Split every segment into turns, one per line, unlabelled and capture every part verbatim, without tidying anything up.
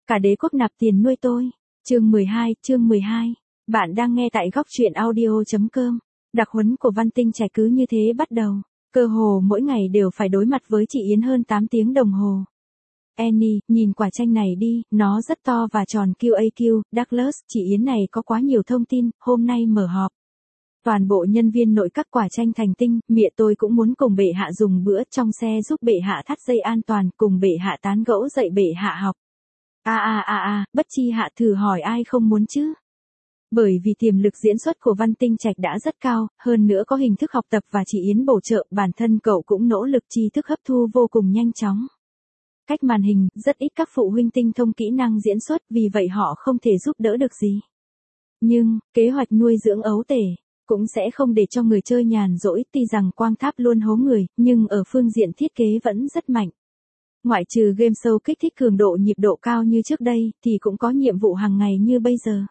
Cả đế quốc nạp tiền nuôi tôi. Chương mười hai, chương mười hai. Bạn đang nghe tại góc truyện audio chấm com. Đặc huấn của Văn Tinh Trạch cứ như thế bắt đầu. Cơ hồ mỗi ngày đều phải đối mặt với chị Yến hơn tám tiếng đồng hồ. Annie, nhìn quả chanh này đi, nó rất to và tròn quy a quy, Douglas, chị Yến này có quá nhiều thông tin, hôm nay mở họp. Toàn bộ nhân viên nội các quả chanh thành tinh, mẹ tôi cũng muốn cùng bệ hạ dùng bữa trong xe giúp bệ hạ thắt dây an toàn, cùng bệ hạ tán gẫu dạy bệ hạ học. A a a a, bất chi hạ thử hỏi ai không muốn chứ? Bởi vì tiềm lực diễn xuất của Văn Tinh Trạch đã rất cao, hơn nữa có hình thức học tập và chị Yến bổ trợ, bản thân cậu cũng nỗ lực tri thức hấp thu vô cùng nhanh chóng. Cách màn hình, rất ít các phụ huynh tinh thông kỹ năng diễn xuất, vì vậy họ không thể giúp đỡ được gì. Nhưng, kế hoạch nuôi dưỡng ấu tể cũng sẽ không để cho người chơi nhàn rỗi, tuy rằng quang tháp luôn hố người, nhưng ở phương diện thiết kế vẫn rất mạnh. Ngoại trừ game show kích thích cường độ nhịp độ cao như trước đây, thì cũng có nhiệm vụ hàng ngày như bây giờ.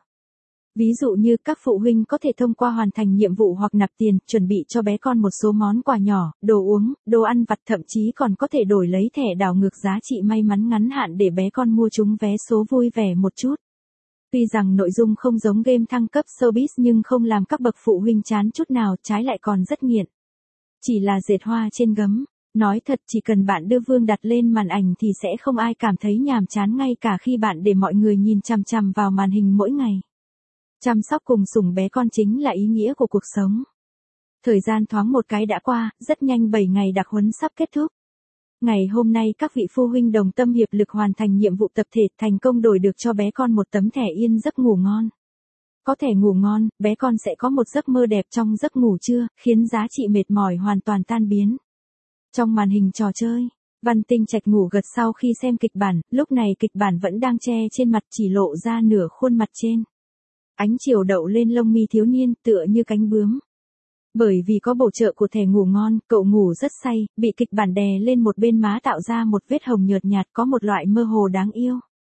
Ví dụ như các phụ huynh có thể thông qua hoàn thành nhiệm vụ hoặc nạp tiền, chuẩn bị cho bé con một số món quà nhỏ, đồ uống, đồ ăn vặt, thậm chí còn có thể đổi lấy thẻ đảo ngược giá trị may mắn ngắn hạn để bé con mua trúng vé số vui vẻ một chút. Tuy rằng nội dung không giống game thăng cấp showbiz nhưng không làm các bậc phụ huynh chán chút nào, trái lại còn rất nghiện. Chỉ là dệt hoa trên gấm. Nói thật, chỉ cần bạn đưa Vương đặt lên màn ảnh thì sẽ không ai cảm thấy nhàm chán, ngay cả khi bạn để mọi người nhìn chằm chằm vào màn hình mỗi ngày. Chăm sóc cùng sủng bé con chính là ý nghĩa của cuộc sống. Thời gian thoáng một cái đã qua, rất nhanh bảy ngày đặc huấn sắp kết thúc. Ngày hôm nay các vị phụ huynh đồng tâm hiệp lực hoàn thành nhiệm vụ tập thể, thành công đổi được cho bé con một tấm thẻ yên giấc ngủ ngon. Có thẻ ngủ ngon, bé con sẽ có một giấc mơ đẹp trong giấc ngủ trưa, khiến giá trị mệt mỏi hoàn toàn tan biến. Trong màn hình trò chơi, Văn Tinh Trạch ngủ gật sau khi xem kịch bản, lúc này kịch bản vẫn đang che trên mặt, chỉ lộ ra nửa khuôn mặt trên. Ánh chiều đậu lên lông mi thiếu niên tựa như cánh bướm. Bởi vì có bổ trợ của thẻ ngủ ngon, cậu ngủ rất say, bị kịch bản đè lên một bên má tạo ra một vết hồng nhợt nhạt, có một loại mơ hồ đáng yêu.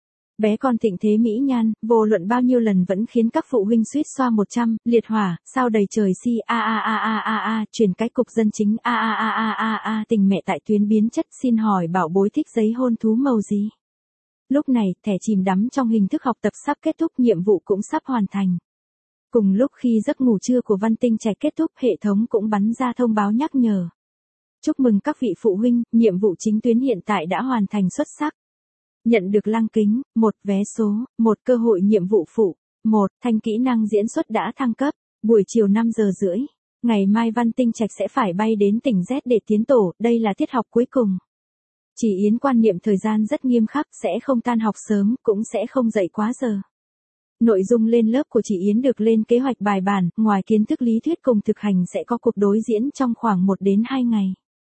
Bé con thịnh thế mỹ nhan, vô luận bao nhiêu lần vẫn khiến các phụ huynh suýt xoa một trăm, liệt hỏa, sao đầy trời si a a a a a a, chuyển cách cục dân chính a a a a a a, tình mẹ tại tuyến biến chất, xin hỏi bảo bối thích giấy hôn thú màu gì? Lúc này, thẻ chìm đắm trong hình thức học tập sắp kết thúc, nhiệm vụ cũng sắp hoàn thành. Cùng lúc khi giấc ngủ trưa của Văn Tinh Trạch kết thúc, hệ thống cũng bắn ra thông báo nhắc nhở. Chúc mừng các vị phụ huynh, nhiệm vụ chính tuyến hiện tại đã hoàn thành xuất sắc. Nhận được lăng kính, một vé số, một cơ hội nhiệm vụ phụ, một thanh kỹ năng diễn xuất đã thăng cấp. Buổi chiều năm giờ rưỡi, ngày mai Văn Tinh Trạch sẽ phải bay đến tỉnh Z để tiến tổ, đây là tiết học cuối cùng. Chị Yến quan niệm thời gian rất nghiêm khắc, sẽ không tan học sớm, cũng sẽ không dậy quá giờ. Nội dung lên lớp của chị Yến được lên kế hoạch bài bản, ngoài kiến thức lý thuyết cùng thực hành sẽ có cuộc đối diễn trong khoảng một đến hai ngày.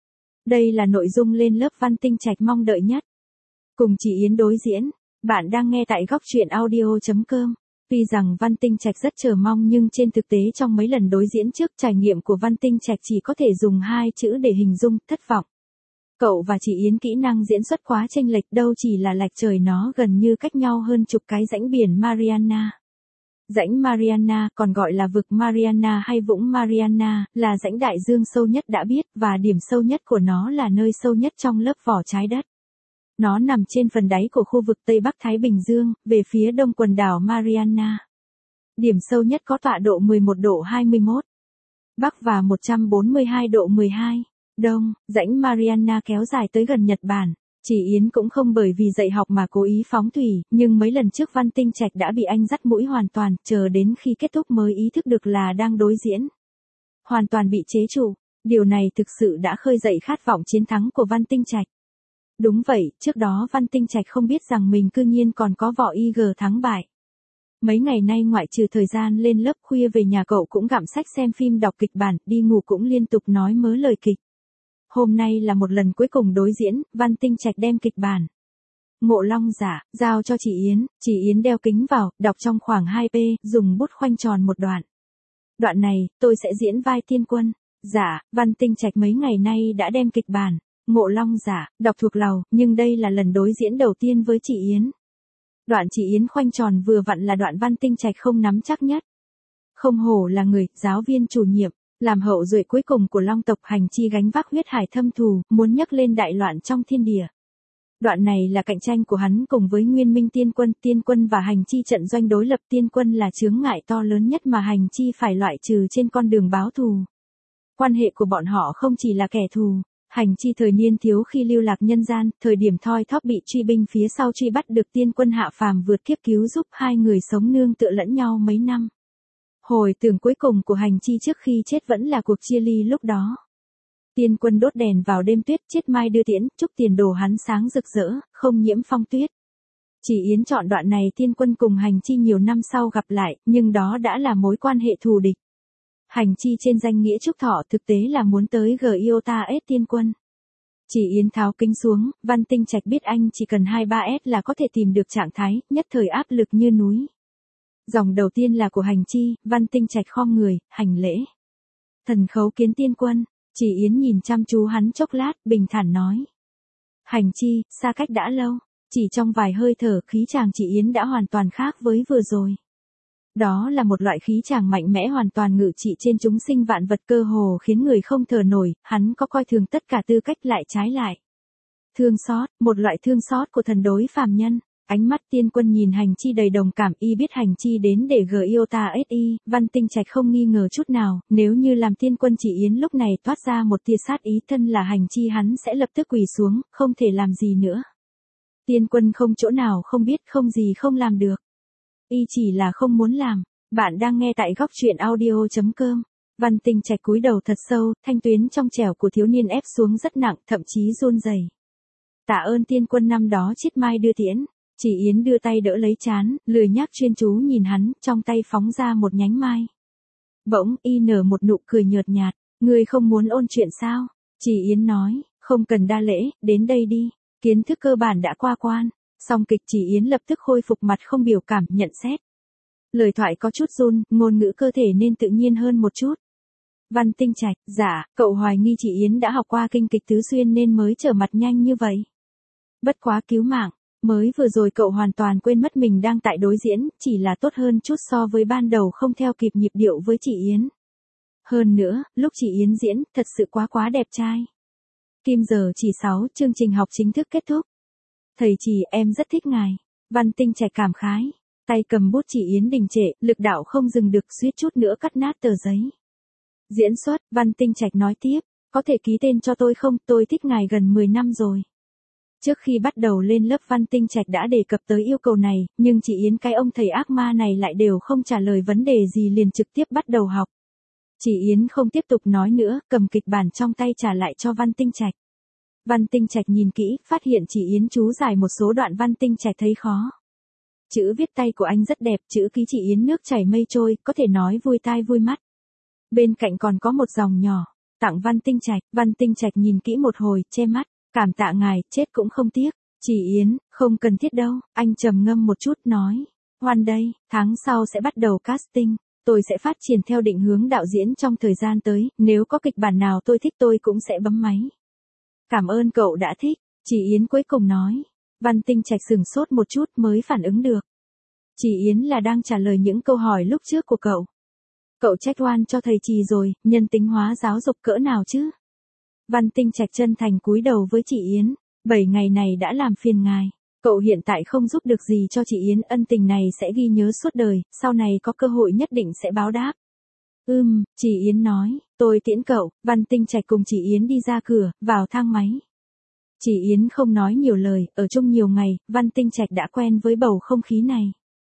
Đây là nội dung lên lớp Văn Tinh Trạch mong đợi nhất. Cùng chị Yến đối diễn, bạn đang nghe tại góc truyện audio chấm com. Tuy rằng Văn Tinh Trạch rất chờ mong nhưng trên thực tế trong mấy lần đối diễn trước, trải nghiệm của Văn Tinh Trạch chỉ có thể dùng hai chữ để hình dung, thất vọng. Cậu và chị Yến kỹ năng diễn xuất quá chênh lệch, đâu chỉ là lệch trời, nó gần như cách nhau hơn chục cái rãnh biển Mariana. Rãnh Mariana, còn gọi là vực Mariana hay vũng Mariana, là rãnh đại dương sâu nhất đã biết, và điểm sâu nhất của nó là nơi sâu nhất trong lớp vỏ trái đất. Nó nằm trên phần đáy của khu vực Tây Bắc Thái Bình Dương, về phía đông quần đảo Mariana. Điểm sâu nhất có tọa độ mười một độ hai mươi mốt Bắc và một trăm bốn mươi hai độ mười hai Đông. Rãnh Mariana kéo dài tới gần Nhật Bản. Chị Yến cũng không bởi vì dạy học mà cố ý phóng thủy, nhưng mấy lần trước Văn Tinh Trạch đã bị anh dắt mũi hoàn toàn, chờ đến khi kết thúc mới ý thức được là đang đối diễn. Hoàn toàn bị chế trụ. Điều này thực sự đã khơi dậy khát vọng chiến thắng của Văn Tinh Trạch. Đúng vậy, trước đó Văn Tinh Trạch không biết rằng mình cư nhiên còn có vỏ i giê thắng bại. Mấy ngày nay ngoại trừ thời gian lên lớp, khuya về nhà cậu cũng gặm sách xem phim, đọc kịch bản, đi ngủ cũng liên tục nói mớ lời kịch. Hôm nay là một lần cuối cùng đối diễn, Văn Tinh Trạch đem kịch bản Ngộ Long Giả giao cho chị Yến, chị Yến đeo kính vào, đọc trong khoảng hai pê, dùng bút khoanh tròn một đoạn. Đoạn này, tôi sẽ diễn vai Tiên Quân. Dạ, Văn Tinh Trạch mấy ngày nay đã đem kịch bản Ngộ Long Giả đọc thuộc lầu, nhưng đây là lần đối diễn đầu tiên với chị Yến. Đoạn chị Yến khoanh tròn vừa vặn là đoạn Văn Tinh Trạch không nắm chắc nhất. Không hổ là người giáo viên chủ nhiệm, làm hậu duệ cuối cùng của Long tộc, hành chi gánh vác huyết hải thâm thù, muốn nhấc lên đại loạn trong thiên địa. Đoạn này là cạnh tranh của hắn cùng với Nguyên Minh Tiên Quân, Tiên Quân và Hành Chi trận doanh đối lập. Tiên Quân là chướng ngại to lớn nhất mà Hành Chi phải loại trừ trên con đường báo thù. Quan hệ của bọn họ không chỉ là kẻ thù. Hành Chi thời niên thiếu khi lưu lạc nhân gian, thời điểm thoi thóp bị truy binh phía sau truy bắt được Tiên Quân hạ phàm vượt kiếp cứu giúp hai người sống nương tựa lẫn nhau mấy năm. Hồi tưởng cuối cùng của Hành Chi trước khi chết vẫn là cuộc chia ly lúc đó. Tiên Quân đốt đèn vào đêm tuyết, chết mai đưa tiễn, chúc tiền đồ hắn sáng rực rỡ, không nhiễm phong tuyết. Chỉ Yến chọn đoạn này Tiên Quân cùng Hành Chi nhiều năm sau gặp lại, nhưng đó đã là mối quan hệ thù địch. Hành Chi trên danh nghĩa chúc thọ thực tế là muốn tới Giota S Tiên Quân. Chỉ Yến tháo kính xuống, Văn Tinh Trạch biết anh chỉ cần hai ba S là có thể tìm được trạng thái, nhất thời áp lực như núi. Dòng đầu tiên là của Hành Chi, Văn Tinh Trạch khom người, hành lễ. Thần khấu kiến Tiên Quân. Chỉ Yến nhìn chăm chú hắn chốc lát, bình thản nói. Hành Chi, xa cách đã lâu, chỉ trong vài hơi thở khí chàng Chỉ Yến đã hoàn toàn khác với vừa rồi. Đó là một loại khí chàng mạnh mẽ hoàn toàn ngự trị trên chúng sinh vạn vật cơ hồ khiến người không thở nổi, hắn có coi thường tất cả tư cách lại trái lại. Thương xót, một loại thương xót của thần đối phàm nhân. Ánh mắt Tiên Quân nhìn Hành Chi đầy đồng cảm, y biết Hành Chi đến để Giota ét i, Văn Tinh Trạch không nghi ngờ chút nào, nếu như làm Tiên Quân Chỉ Yến lúc này toát ra một tia sát ý thân là Hành Chi hắn sẽ lập tức quỳ xuống, không thể làm gì nữa. Tiên Quân không chỗ nào không biết, không gì không làm được. Y chỉ là không muốn làm. Bạn đang nghe tại góc truyện audio chấm com. Văn Tinh Trạch cúi đầu thật sâu, thanh tuyến trong trẻo của thiếu niên ép xuống rất nặng, thậm chí run rẩy. Tạ ơn Tiên Quân năm đó chiết mai đưa tiễn. Chỉ Yến đưa tay đỡ lấy trán, lười nhác chuyên chú nhìn hắn, trong tay phóng ra một nhánh mai. Bỗng, y nở một nụ cười nhợt nhạt, ngươi không muốn ôn chuyện sao? Chỉ Yến nói, không cần đa lễ, đến đây đi, kiến thức cơ bản đã qua quan. Song kịch Chỉ Yến lập tức khôi phục mặt không biểu cảm, nhận xét. Lời thoại có chút run, ngôn ngữ cơ thể nên tự nhiên hơn một chút. Văn Tinh Trạch, dạ, cậu hoài nghi Chỉ Yến đã học qua kinh kịch tứ xuyên nên mới trở mặt nhanh như vậy. Bất quá cứu mạng. Mới vừa rồi cậu hoàn toàn quên mất mình đang tại đối diễn, chỉ là tốt hơn chút so với ban đầu không theo kịp nhịp điệu với Chỉ Yến. Hơn nữa, lúc Chỉ Yến diễn, thật sự quá quá đẹp trai. Kim giờ chỉ sáu, chương trình học chính thức kết thúc. Thầy Chỉ, em rất thích ngài. Văn Tinh Trạch cảm khái. Tay cầm bút Chỉ Yến đình trệ, lực đạo không dừng được, suýt chút nữa cắt nát tờ giấy. Diễn xuất, Văn Tinh Trạch nói tiếp, có thể ký tên cho tôi không, tôi thích ngài gần mười năm rồi. Trước khi bắt đầu lên lớp Văn Tinh Trạch đã đề cập tới yêu cầu này, nhưng Chỉ Yến cái ông thầy ác ma này lại đều không trả lời vấn đề gì liền trực tiếp bắt đầu học. Chỉ Yến không tiếp tục nói nữa, cầm kịch bản trong tay trả lại cho Văn Tinh Trạch. Văn Tinh Trạch nhìn kỹ, phát hiện Chỉ Yến chú giải một số đoạn Văn Tinh Trạch thấy khó. Chữ viết tay của anh rất đẹp, chữ ký Chỉ Yến nước chảy mây trôi, có thể nói vui tai vui mắt. Bên cạnh còn có một dòng nhỏ, tặng Văn Tinh Trạch, Văn Tinh Trạch nhìn kỹ một hồi, che mắt. Cảm tạ ngài, chết cũng không tiếc. Chỉ Yến, không cần thiết đâu, anh trầm ngâm một chút nói. One day, tháng sau sẽ bắt đầu casting, tôi sẽ phát triển theo định hướng đạo diễn trong thời gian tới, nếu có kịch bản nào tôi thích tôi cũng sẽ bấm máy. Cảm ơn cậu đã thích, Chỉ Yến cuối cùng nói. Văn Tinh Trạch sửng sốt một chút mới phản ứng được. Chỉ Yến là đang trả lời những câu hỏi lúc trước của cậu. Cậu trách oan cho thầy Trì rồi, nhân tính hóa giáo dục cỡ nào chứ? Văn Tinh Trạch chân thành cúi đầu với Chỉ Yến, bảy ngày này đã làm phiền ngài, cậu hiện tại không giúp được gì cho Chỉ Yến, ân tình này sẽ ghi nhớ suốt đời, sau này có cơ hội nhất định sẽ báo đáp. Ừm, Chỉ Yến nói, tôi tiễn cậu. Văn Tinh Trạch cùng Chỉ Yến đi ra cửa, vào thang máy. Chỉ Yến không nói nhiều lời, ở chung nhiều ngày, Văn Tinh Trạch đã quen với bầu không khí này.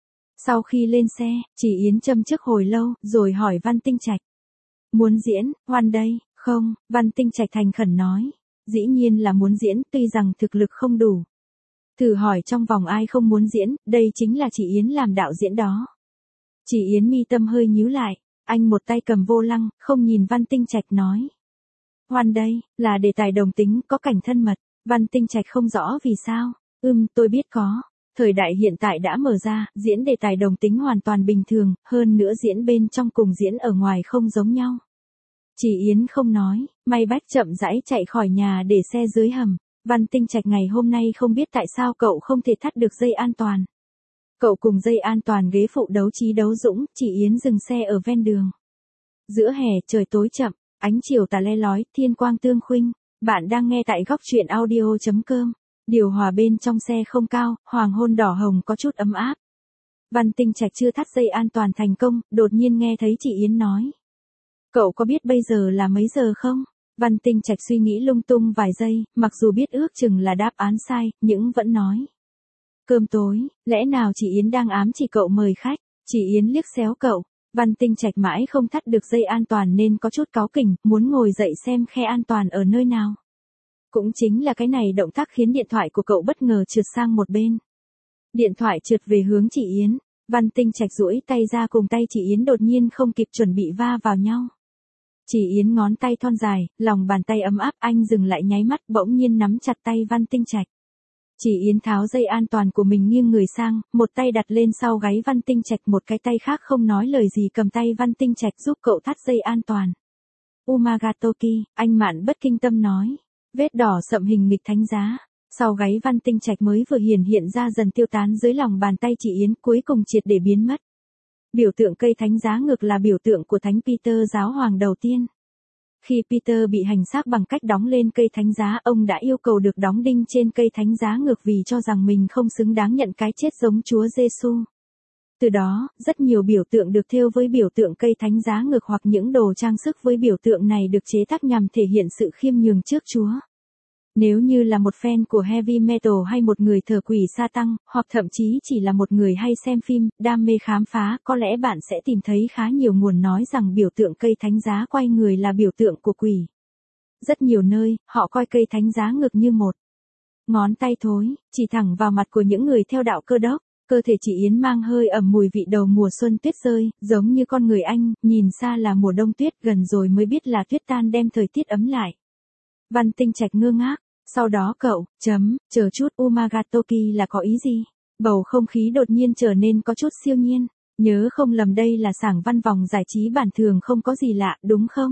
Sau khi lên xe, Chỉ Yến châm trước hồi lâu, rồi hỏi Văn Tinh Trạch. Muốn diễn, one day? Không, Văn Tinh Trạch thành khẩn nói. Dĩ nhiên là muốn diễn, tuy rằng thực lực không đủ. Thử hỏi trong vòng ai không muốn diễn, đây chính là Chỉ Yến làm đạo diễn đó. Chỉ Yến mi tâm hơi nhíu lại, anh một tay cầm vô lăng, không nhìn Văn Tinh Trạch nói. One day, là đề tài đồng tính, có cảnh thân mật. Văn Tinh Trạch không rõ vì sao. Ừm, tôi biết có. Thời đại hiện tại đã mở ra, diễn đề tài đồng tính hoàn toàn bình thường, hơn nữa diễn bên trong cùng diễn ở ngoài không giống nhau. Chỉ Yến không nói, May Bách chậm rãi chạy khỏi nhà để xe dưới hầm. Văn Tinh Trạch ngày hôm nay không biết tại sao cậu không thể thắt được dây an toàn. Cậu cùng dây an toàn ghế phụ đấu trí đấu dũng, Chỉ Yến dừng xe ở ven đường. Giữa hè trời tối chậm, ánh chiều tà le lói, thiên quang tương khuynh. Bạn đang nghe tại góc truyện audio chấm com. Điều hòa bên trong xe không cao, hoàng hôn đỏ hồng có chút ấm áp. Văn Tinh Trạch chưa thắt dây an toàn thành công, đột nhiên nghe thấy chị Yến nói. Cậu có biết bây giờ là mấy giờ không? Văn Tinh Trạch suy nghĩ lung tung vài giây, mặc dù biết ước chừng là đáp án sai, nhưng vẫn nói. Cơm tối, lẽ nào chị Yến đang ám chỉ cậu mời khách? Chị Yến liếc xéo cậu. Văn Tinh Trạch mãi không thắt được dây an toàn nên có chút cáu kỉnh, muốn ngồi dậy xem khe an toàn ở nơi nào. Cũng chính là cái này động tác khiến điện thoại của cậu bất ngờ trượt sang một bên. Điện thoại trượt về hướng chị Yến. Văn Tinh Trạch duỗi tay ra cùng tay chị Yến đột nhiên không kịp chuẩn bị va vào nhau. Chị Yến ngón tay thon dài, lòng bàn tay ấm áp, anh dừng lại nháy mắt, bỗng nhiên nắm chặt tay Văn Tinh Trạch. Chị Yến tháo dây an toàn của mình nghiêng người sang, một tay đặt lên sau gáy Văn Tinh Trạch, một cái tay khác không nói lời gì cầm tay Văn Tinh Trạch giúp cậu thắt dây an toàn. Umagatoki, anh Mạn bất kinh tâm nói. Vết đỏ sậm hình nghịch thánh giá. Sau gáy Văn Tinh Trạch mới vừa hiển hiện ra dần tiêu tán dưới lòng bàn tay chị Yến, cuối cùng triệt để biến mất. Biểu tượng cây thánh giá ngược là biểu tượng của thánh Peter giáo hoàng đầu tiên. Khi Peter bị hành xác bằng cách đóng lên cây thánh giá, ông đã yêu cầu được đóng đinh trên cây thánh giá ngược vì cho rằng mình không xứng đáng nhận cái chết giống Chúa Giêsu. Từ đó, rất nhiều biểu tượng được thêu với biểu tượng cây thánh giá ngược hoặc những đồ trang sức với biểu tượng này được chế tác nhằm thể hiện sự khiêm nhường trước Chúa. Nếu như là một fan của heavy metal hay một người thờ quỷ sa tăng, hoặc thậm chí chỉ là một người hay xem phim, đam mê khám phá, có lẽ bạn sẽ tìm thấy khá nhiều nguồn nói rằng biểu tượng cây thánh giá quay người là biểu tượng của quỷ. Rất nhiều nơi, họ coi cây thánh giá ngược như một ngón tay thối, chỉ thẳng vào mặt của những người theo đạo Cơ Đốc. Cơ thể chị Yến mang hơi ẩm mùi vị đầu mùa xuân tuyết rơi, giống như con người anh, nhìn xa là mùa đông tuyết, gần rồi mới biết là tuyết tan đem thời tiết ấm lại. Văn Tinh Trạch ngơ ngác. Sau đó cậu, chấm, chờ chút, Umagatoki là có ý gì? Bầu không khí đột nhiên trở nên có chút siêu nhiên. Nhớ không lầm đây là sảng văn vòng giải trí bản thường không có gì lạ, đúng không?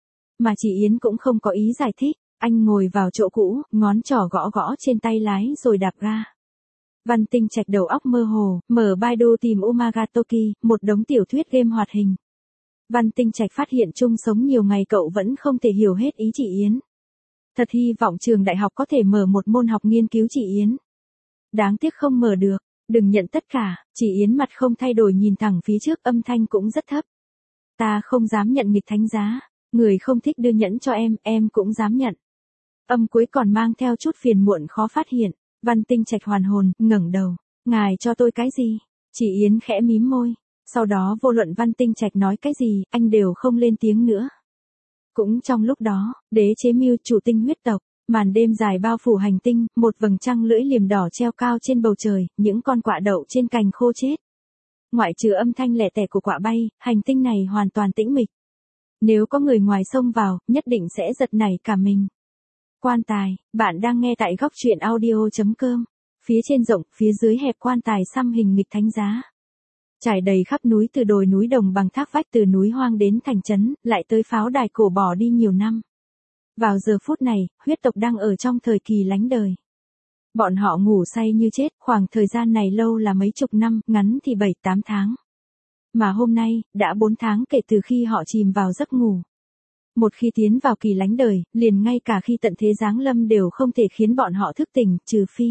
Mà chị Yến cũng không có ý giải thích. Anh ngồi vào chỗ cũ, ngón trỏ gõ gõ trên tay lái rồi đạp ga. Văn Tinh Trạch đầu óc mơ hồ, mở Baidu tìm Umagatoki, một đống tiểu thuyết game hoạt hình. Văn Tinh Trạch phát hiện chung sống nhiều ngày cậu vẫn không thể hiểu hết ý chị Yến. Thật hy vọng trường đại học có thể mở một môn học nghiên cứu chị Yến. Đáng tiếc không mở được, đừng nhận tất cả, chị Yến mặt không thay đổi nhìn thẳng phía trước, âm thanh cũng rất thấp. Ta không dám nhận nghịch thánh giá, người không thích đưa nhẫn cho em, em cũng dám nhận. Âm cuối còn mang theo chút phiền muộn khó phát hiện. Văn Tinh Trạch hoàn hồn, ngẩng đầu. Ngài cho tôi cái gì? Chị Yến khẽ mím môi. Sau đó vô luận Văn Tinh Trạch nói cái gì, anh đều không lên tiếng nữa. Cũng trong lúc đó, đế chế mưu chủ tinh huyết tộc, màn đêm dài bao phủ hành tinh, một vầng trăng lưỡi liềm đỏ treo cao trên bầu trời, những con quạ đậu trên cành khô chết. Ngoại trừ âm thanh lẻ tẻ của quạ bay, hành tinh này hoàn toàn tĩnh mịch. Nếu có người ngoài xông vào, nhất định sẽ giật nảy cả mình. Quan tài, bạn đang nghe tại góc truyện audio chấm com. Phía trên rộng, phía dưới hẹp, quan tài xăm hình nghịch thánh giá. Trải đầy khắp núi, từ đồi núi đồng bằng thác vách, từ núi hoang đến thành trấn, lại tới pháo đài cổ bỏ đi nhiều năm. Vào giờ phút này, huyết tộc đang ở trong thời kỳ lánh đời. Bọn họ ngủ say như chết, khoảng thời gian này lâu là mấy chục năm, ngắn thì bảy tám tháng. Mà hôm nay, đã bốn tháng kể từ khi họ chìm vào giấc ngủ. Một khi tiến vào kỳ lánh đời, liền ngay cả khi tận thế giáng lâm đều không thể khiến bọn họ thức tỉnh, trừ phi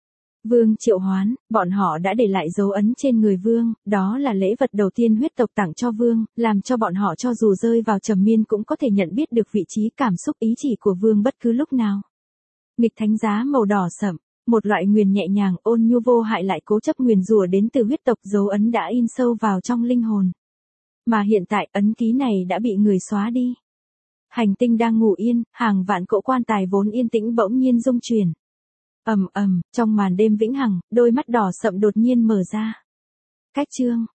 Vương triệu hoán. Bọn họ đã để lại dấu ấn trên người Vương, đó là lễ vật đầu tiên huyết tộc tặng cho Vương, làm cho bọn họ cho dù rơi vào trầm miên cũng có thể nhận biết được vị trí, cảm xúc, ý chỉ của Vương bất cứ lúc nào. Nghịch thánh giá màu đỏ sẫm, một loại nguyền nhẹ nhàng, ôn nhu vô hại lại cố chấp nguyền rủa đến từ huyết tộc, dấu ấn đã in sâu vào trong linh hồn. Mà hiện tại, ấn ký này đã bị người xóa đi. Hành tinh đang ngủ yên, hàng vạn cỗ quan tài vốn yên tĩnh bỗng nhiên rung chuyển. Ầm ầm, trong màn đêm vĩnh hằng, đôi mắt đỏ sậm đột nhiên mở ra. Cách chương